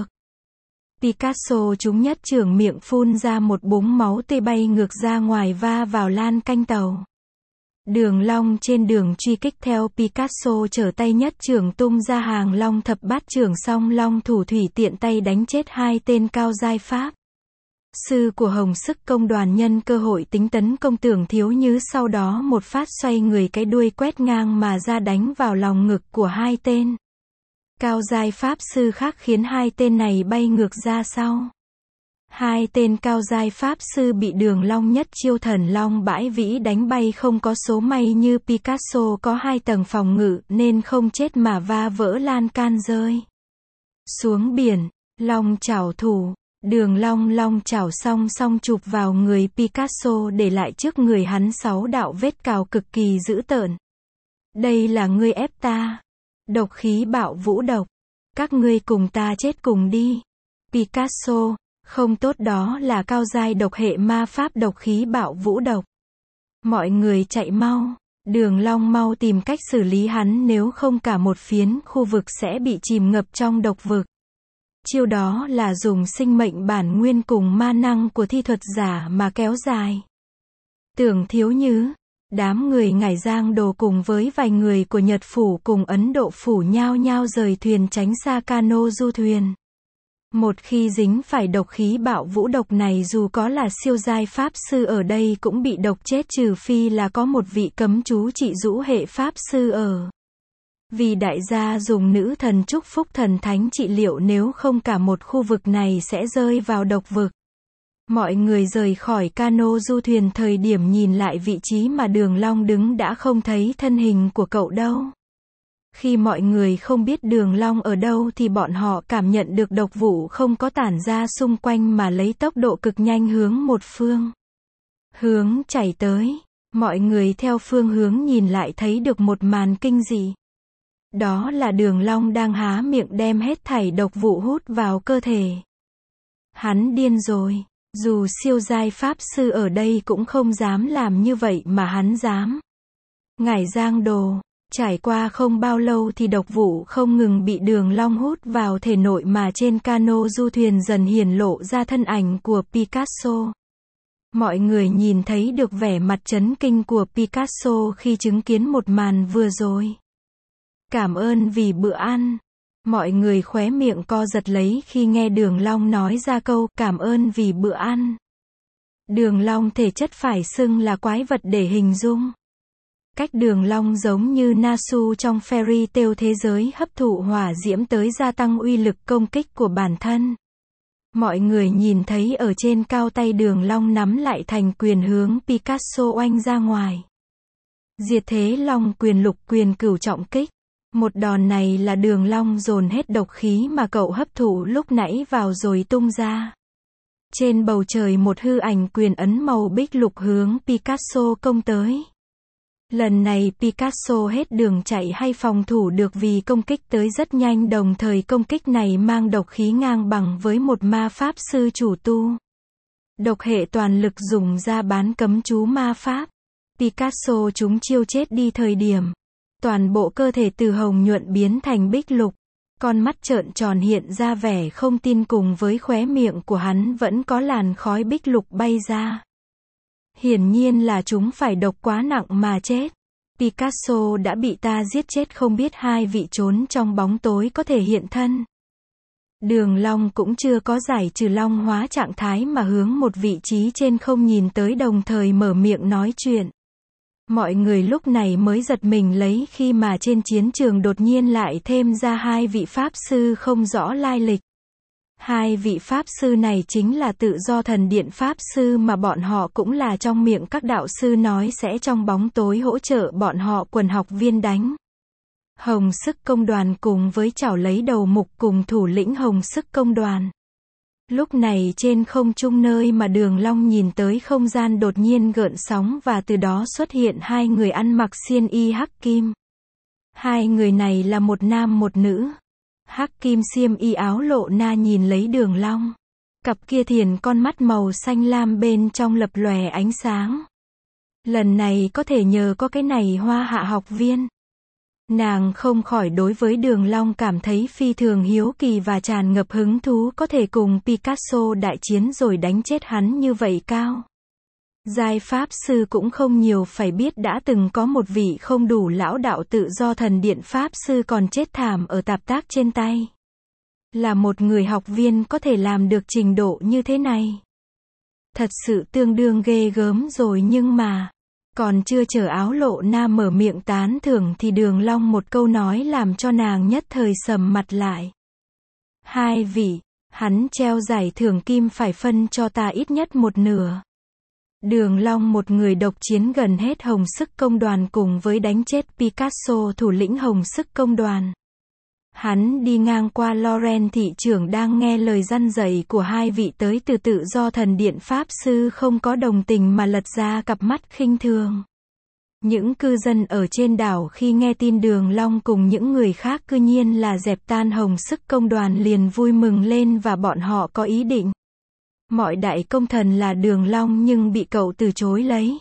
Picasso trúng nhất chưởng miệng phun ra một búng máu tươi bay ngược ra ngoài va vào lan can tàu. Đường Long trên đường truy kích theo Picasso trở tay nhất chưởng tung ra hàng long thập bát chưởng song long thủ thủy tiện tay đánh chết hai tên cao giai pháp sư của Hồng Sức Công đoàn nhân cơ hội tính tấn công Tưởng Thiếu Như sau đó một phát xoay người cái đuôi quét ngang mà ra đánh vào lòng ngực của hai tên cao giai pháp sư khác khiến hai tên này bay ngược ra sau. Hai tên cao giai pháp sư bị Đường Long nhất chiêu Thần Long bãi vĩ đánh bay không có số may như Picasso có hai tầng phòng ngự nên không chết mà va vỡ lan can rơi xuống biển. Long chảo thủ, Đường Long long chảo song song chụp vào người Picasso để lại trước người hắn sáu đạo vết cào cực kỳ dữ tợn. Đây là ngươi ép ta. Độc khí bạo vũ độc. Các ngươi cùng ta chết cùng đi. Picasso, không tốt, đó là cao giai độc hệ ma pháp độc khí bạo vũ độc. Mọi người chạy mau. Đường Long mau tìm cách xử lý hắn nếu không cả một phiến khu vực sẽ bị chìm ngập trong độc vực. Chiêu đó là dùng sinh mệnh bản nguyên cùng ma năng của thi thuật giả mà kéo dài. Tưởng Thiếu Như, đám người Ngải Giang Đồ cùng với vài người của Nhật Phủ cùng Ấn Độ Phủ nhao nhao rời thuyền tránh xa cano du thuyền. Một khi dính phải độc khí bạo vũ độc này dù có là siêu giai pháp sư ở đây cũng bị độc chết trừ phi là có một vị cấm chú trị dũ hệ pháp sư ở. Vì đại gia dùng nữ thần chúc phúc thần thánh trị liệu nếu không cả một khu vực này sẽ rơi vào độc vực. Mọi người rời khỏi cano du thuyền thời điểm nhìn lại vị trí mà Đường Long đứng đã không thấy thân hình của cậu đâu. Khi mọi người không biết Đường Long ở đâu thì bọn họ cảm nhận được độc vụ không có tản ra xung quanh mà lấy tốc độ cực nhanh hướng một phương hướng chảy tới. Mọi người theo phương hướng nhìn lại thấy được một màn kinh dị. Đó là Đường Long đang há miệng đem hết thảy độc vụ hút vào cơ thể. Hắn điên rồi. Dù siêu giai pháp sư ở đây cũng không dám làm như vậy mà hắn dám. Ngải Giang Đồ, trải qua không bao lâu thì độc vụ không ngừng bị Đường Long hút vào thể nội mà trên cano du thuyền dần hiển lộ ra thân ảnh của Picasso. Mọi người nhìn thấy được vẻ mặt chấn kinh của Picasso khi chứng kiến một màn vừa rồi. Cảm ơn vì bữa ăn. Mọi người khóe miệng co giật lấy khi nghe Đường Long nói ra câu cảm ơn vì bữa ăn. Đường Long thể chất phải xưng là quái vật để hình dung. Cách Đường Long giống như Nasu trong Fairy Tail thế giới hấp thụ hỏa diễm tới gia tăng uy lực công kích của bản thân. Mọi người nhìn thấy ở trên cao tay Đường Long nắm lại thành quyền hướng Picasso oanh ra ngoài. Diệt thế long quyền lục quyền cửu trọng kích. Một đòn này là Đường Long dồn hết độc khí mà cậu hấp thụ lúc nãy vào rồi tung ra. Trên bầu trời một hư ảnh quyền ấn màu bích lục hướng Picasso công tới. Lần này Picasso hết đường chạy hay phòng thủ được vì công kích tới rất nhanh đồng thời công kích này mang độc khí ngang bằng với một ma pháp sư chủ tu. Độc hệ toàn lực dùng ra bán cấm chú ma pháp. Picasso chúng chiêu chết đi thời điểm. Toàn bộ cơ thể từ hồng nhuận biến thành bích lục. Con mắt trợn tròn hiện ra vẻ không tin cùng với khóe miệng của hắn vẫn có làn khói bích lục bay ra. Hiển nhiên là chúng phải độc quá nặng mà chết. Picasso đã bị ta giết chết không biết hai vị trốn trong bóng tối có thể hiện thân. Đường Long cũng chưa có giải trừ long hóa trạng thái mà hướng một vị trí trên không nhìn tới đồng thời mở miệng nói chuyện. Mọi người lúc này mới giật mình lấy khi mà trên chiến trường đột nhiên lại thêm ra hai vị pháp sư không rõ lai lịch. Hai vị pháp sư này chính là tự do thần điện pháp sư mà bọn họ cũng là trong miệng các đạo sư nói sẽ trong bóng tối hỗ trợ bọn họ quần học viên đánh. Hồng Sức Công Đoàn cùng với chảo lấy đầu mục cùng thủ lĩnh Hồng Sức Công Đoàn. Lúc này trên không trung nơi mà Đường Long nhìn tới không gian đột nhiên gợn sóng và từ đó xuất hiện hai người ăn mặc xiên y hắc kim. Hai người này là một nam một nữ. Hắc kim xiêm y áo lộ na nhìn lấy Đường Long. Cặp kia thiền con mắt màu xanh lam bên trong lập lòe ánh sáng. Lần này có thể nhờ có cái này Hoa Hạ học viên. Nàng không khỏi đối với Đường Long cảm thấy phi thường hiếu kỳ và tràn ngập hứng thú có thể cùng Picasso đại chiến rồi đánh chết hắn như vậy cao. Giai pháp sư cũng không nhiều phải biết đã từng có một vị không đủ lão đạo tự do thần điện pháp sư còn chết thảm ở tạp tác trên tay. Là một người học viên có thể làm được trình độ như thế này. Thật sự tương đương ghê gớm rồi nhưng mà... Còn chưa chờ áo lộ na mở miệng tán thưởng thì Đường Long một câu nói làm cho nàng nhất thời sầm mặt lại. Hai vị, hắn treo giải thưởng kim phải phân cho ta ít nhất một nửa. Đường Long một người độc chiến gần hết Hồng Sức Công Đoàn cùng với đánh chết Picasso thủ lĩnh Hồng Sức Công Đoàn. Hắn đi ngang qua Loren thị trưởng đang nghe lời răn dạy của hai vị tới từ tự do thần điện pháp sư không có đồng tình mà lật ra cặp mắt khinh thường. Những cư dân ở trên đảo khi nghe tin Đường Long cùng những người khác cư nhiên là dẹp tan Hồng Sức Công Đoàn liền vui mừng lên và bọn họ có ý định. Mọi đại công thần là Đường Long nhưng bị cậu từ chối lấy.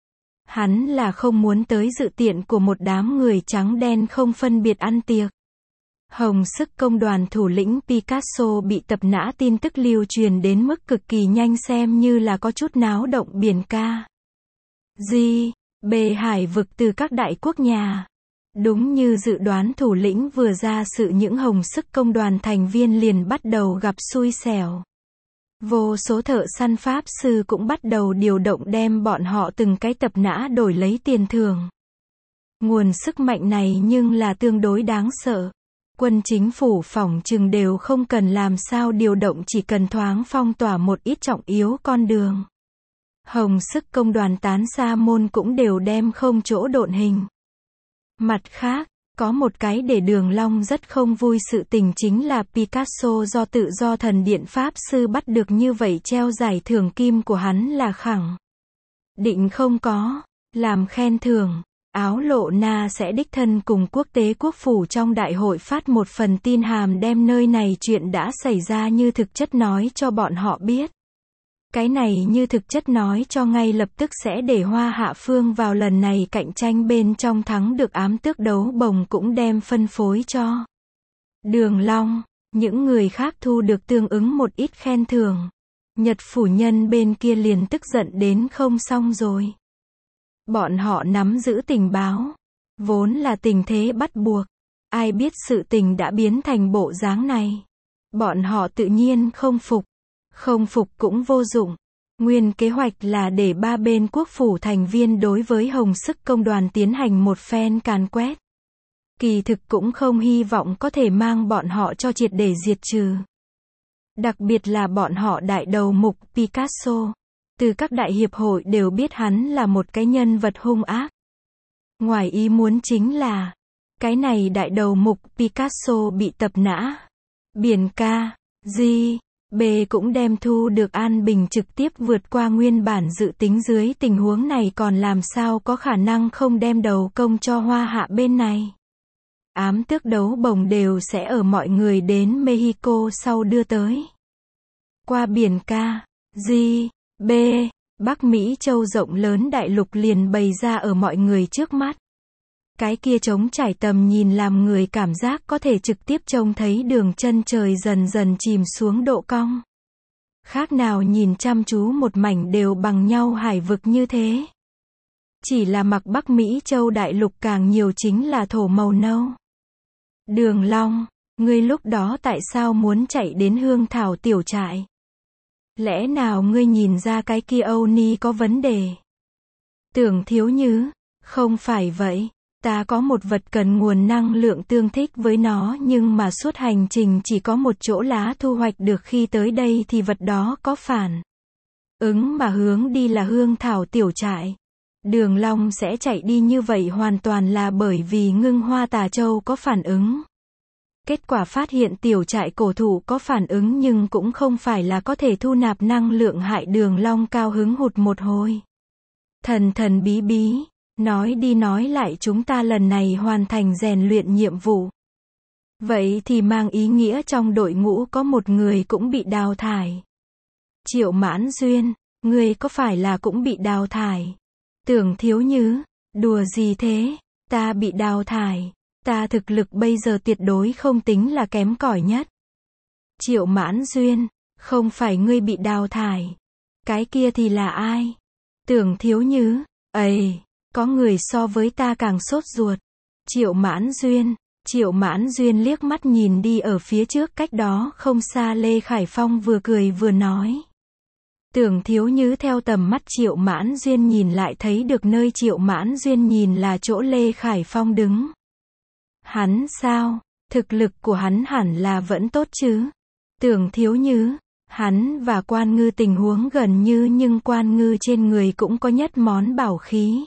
Hắn là không muốn tới dự tiệc của một đám người trắng đen không phân biệt ăn tiệc. Hồng Sức Công Đoàn thủ lĩnh Picasso bị tập nã tin tức lưu truyền đến mức cực kỳ nhanh xem như là có chút náo động biển ca. Di, bề hải vực từ các đại quốc nhà. Đúng như dự đoán thủ lĩnh vừa ra sự những Hồng Sức Công Đoàn thành viên liền bắt đầu gặp xui xẻo. Vô số thợ săn pháp sư cũng bắt đầu điều động đem bọn họ từng cái tập nã đổi lấy tiền thưởng. Nguồn sức mạnh này nhưng là tương đối đáng sợ. Quân chính phủ phỏng chừng đều không cần làm sao điều động chỉ cần thoáng phong tỏa một ít trọng yếu con đường. Hồng Sức Công Đoàn tán xa môn cũng đều đem không chỗ độn hình. Mặt khác, có một cái để Đường Long rất không vui sự tình chính là Picasso do tự do thần điện pháp sư bắt được như vậy treo giải thưởng kim của hắn là khẳng định không có, làm khen thưởng. Áo lộ na sẽ đích thân cùng quốc tế quốc phủ trong đại hội phát một phần tin hàm đem nơi này chuyện đã xảy ra như thực chất nói cho bọn họ biết. Cái này như thực chất nói cho ngay lập tức sẽ để Hoa Hạ phương vào lần này cạnh tranh bên trong thắng được ám tước đấu bồng cũng đem phân phối cho Đường Long, những người khác thu được tương ứng một ít khen thưởng. Nhật phủ nhân bên kia liền tức giận đến không xong rồi. Bọn họ nắm giữ tình báo, vốn là tình thế bắt buộc, ai biết sự tình đã biến thành bộ dáng này. Bọn họ tự nhiên không phục, không phục cũng vô dụng. Nguyên kế hoạch là để ba bên quốc phủ thành viên đối với Hồng Sức Công Đoàn tiến hành một phen càn quét. Kỳ thực cũng không hy vọng có thể mang bọn họ cho triệt để diệt trừ. Đặc biệt là bọn họ đại đầu mục Picasso. Từ các đại hiệp hội đều biết hắn là một cái nhân vật hung ác. Ngoài ý muốn chính là, cái này đại đầu mục Picasso bị tập nã. Biển ca, Di, B cũng đem thu được an bình trực tiếp vượt qua nguyên bản dự tính dưới tình huống này còn làm sao có khả năng không đem đầu công cho Hoa Hạ bên này. Ám tước đấu bồng đều sẽ ở mọi người đến Mexico sau đưa tới. Qua biển ca, Di, B. Bắc Mỹ Châu rộng lớn đại lục liền bày ra ở mọi người trước mắt. Cái kia trống trải tầm nhìn làm người cảm giác có thể trực tiếp trông thấy đường chân trời dần dần chìm xuống độ cong. Khác nào nhìn chăm chú một mảnh đều bằng nhau hải vực như thế. Chỉ là mặc Bắc Mỹ Châu đại lục càng nhiều chính là thổ màu nâu. Đường Long, ngươi lúc đó tại sao muốn chạy đến Hương Thảo tiểu trại? Lẽ nào ngươi nhìn ra cái kia Âu Ni có vấn đề? Tưởng Thiếu Như, không phải vậy. Ta có một vật cần nguồn năng lượng tương thích với nó nhưng mà suốt hành trình chỉ có một chỗ lá thu hoạch được khi tới đây thì vật đó có phản ứng mà hướng đi là Hương Thảo tiểu trại. Đường Long sẽ chạy đi như vậy hoàn toàn là bởi vì ngưng hoa tà châu có phản ứng. Kết quả phát hiện tiểu trại cổ thụ có phản ứng nhưng cũng không phải là có thể thu nạp năng lượng hại Đường Long cao hứng hụt một hồi. Thần thần bí bí. Nói đi nói lại chúng ta lần này hoàn thành rèn luyện nhiệm vụ. Vậy thì mang ý nghĩa trong đội ngũ có một người cũng bị đào thải. Triệu Mãn Duyên, ngươi có phải là cũng bị đào thải? Tưởng Thiếu Như, đùa gì thế, ta bị đào thải, ta thực lực bây giờ tuyệt đối không tính là kém cỏi nhất. Triệu Mãn Duyên, không phải ngươi bị đào thải. Cái kia thì là ai? Tưởng Thiếu Như, ầy. Có người so với ta càng sốt ruột. Triệu Mãn Duyên, Triệu Mãn Duyên liếc mắt nhìn đi ở phía trước cách đó không xa Lê Khải Phong vừa cười vừa nói. Tưởng Thiếu Như theo tầm mắt Triệu Mãn Duyên nhìn lại thấy được nơi Triệu Mãn Duyên nhìn là chỗ Lê Khải Phong đứng. Hắn sao? Thực lực của hắn hẳn là vẫn tốt chứ? Tưởng Thiếu Như, hắn và Quan Ngư tình huống gần như nhưng Quan Ngư trên người cũng có nhất món bảo khí.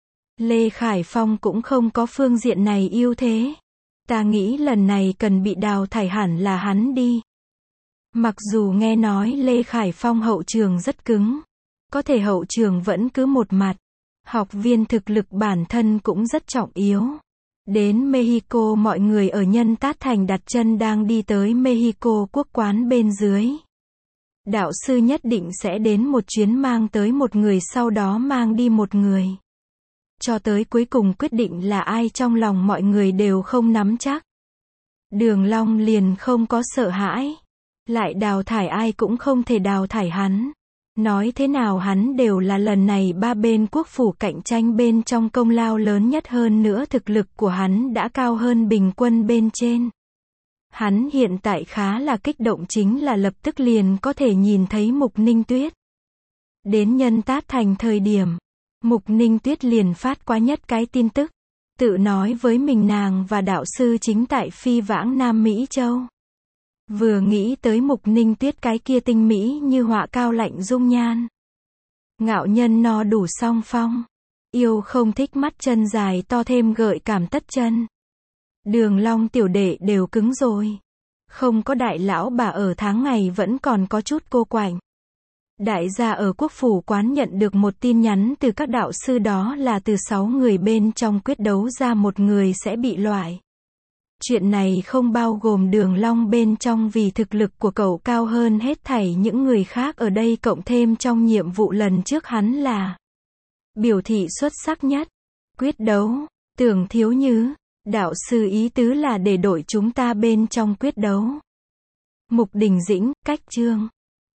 Lê Khải Phong cũng không có phương diện này ưu thế. Ta nghĩ lần này cần bị đào thải hẳn là hắn đi. Mặc dù nghe nói Lê Khải Phong hậu trường rất cứng, có thể hậu trường vẫn cứ một mặt. Học viên thực lực bản thân cũng rất trọng yếu. Đến Mexico mọi người ở Nhân Tát Thành đặt chân đang đi tới Mexico quốc quán bên dưới. Đạo sư nhất định sẽ đến một chuyến mang tới một người sau đó mang đi một người. Cho tới cuối cùng quyết định là ai trong lòng mọi người đều không nắm chắc. Đường Long liền không có sợ hãi. Lại đào thải ai cũng không thể đào thải hắn. Nói thế nào hắn đều là lần này ba bên quốc phủ cạnh tranh bên trong công lao lớn nhất hơn nữa thực lực của hắn đã cao hơn bình quân bên trên. Hắn hiện tại khá là kích động chính là lập tức liền có thể nhìn thấy Mục Ninh Tuyết. Đến Nhân Tát Thành thời điểm, Mục Ninh Tuyết liền phát qua nhất cái tin tức, tự nói với mình nàng và đạo sư chính tại phi vãng Nam Mỹ Châu. Vừa nghĩ tới Mục Ninh Tuyết cái kia tinh mỹ như họa cao lạnh dung nhan. Ngạo nhân no đủ song phong, yêu không thích mắt chân dài to thêm gợi cảm tất chân. Đường Long tiểu đệ đều cứng rồi. Không có đại lão bà ở tháng ngày vẫn còn có chút cô quạnh. Đại gia ở quốc phủ quán nhận được một tin nhắn từ các đạo sư đó là từ sáu người bên trong quyết đấu ra một người sẽ bị loại. Chuyện này không bao gồm Đường Long bên trong vì thực lực của cậu cao hơn hết thảy những người khác ở đây cộng thêm trong nhiệm vụ lần trước hắn là biểu thị xuất sắc nhất. Quyết đấu, Tưởng Thiếu Như, đạo sư ý tứ là để đội chúng ta bên trong quyết đấu. Mục Đình Dĩnh, cách chương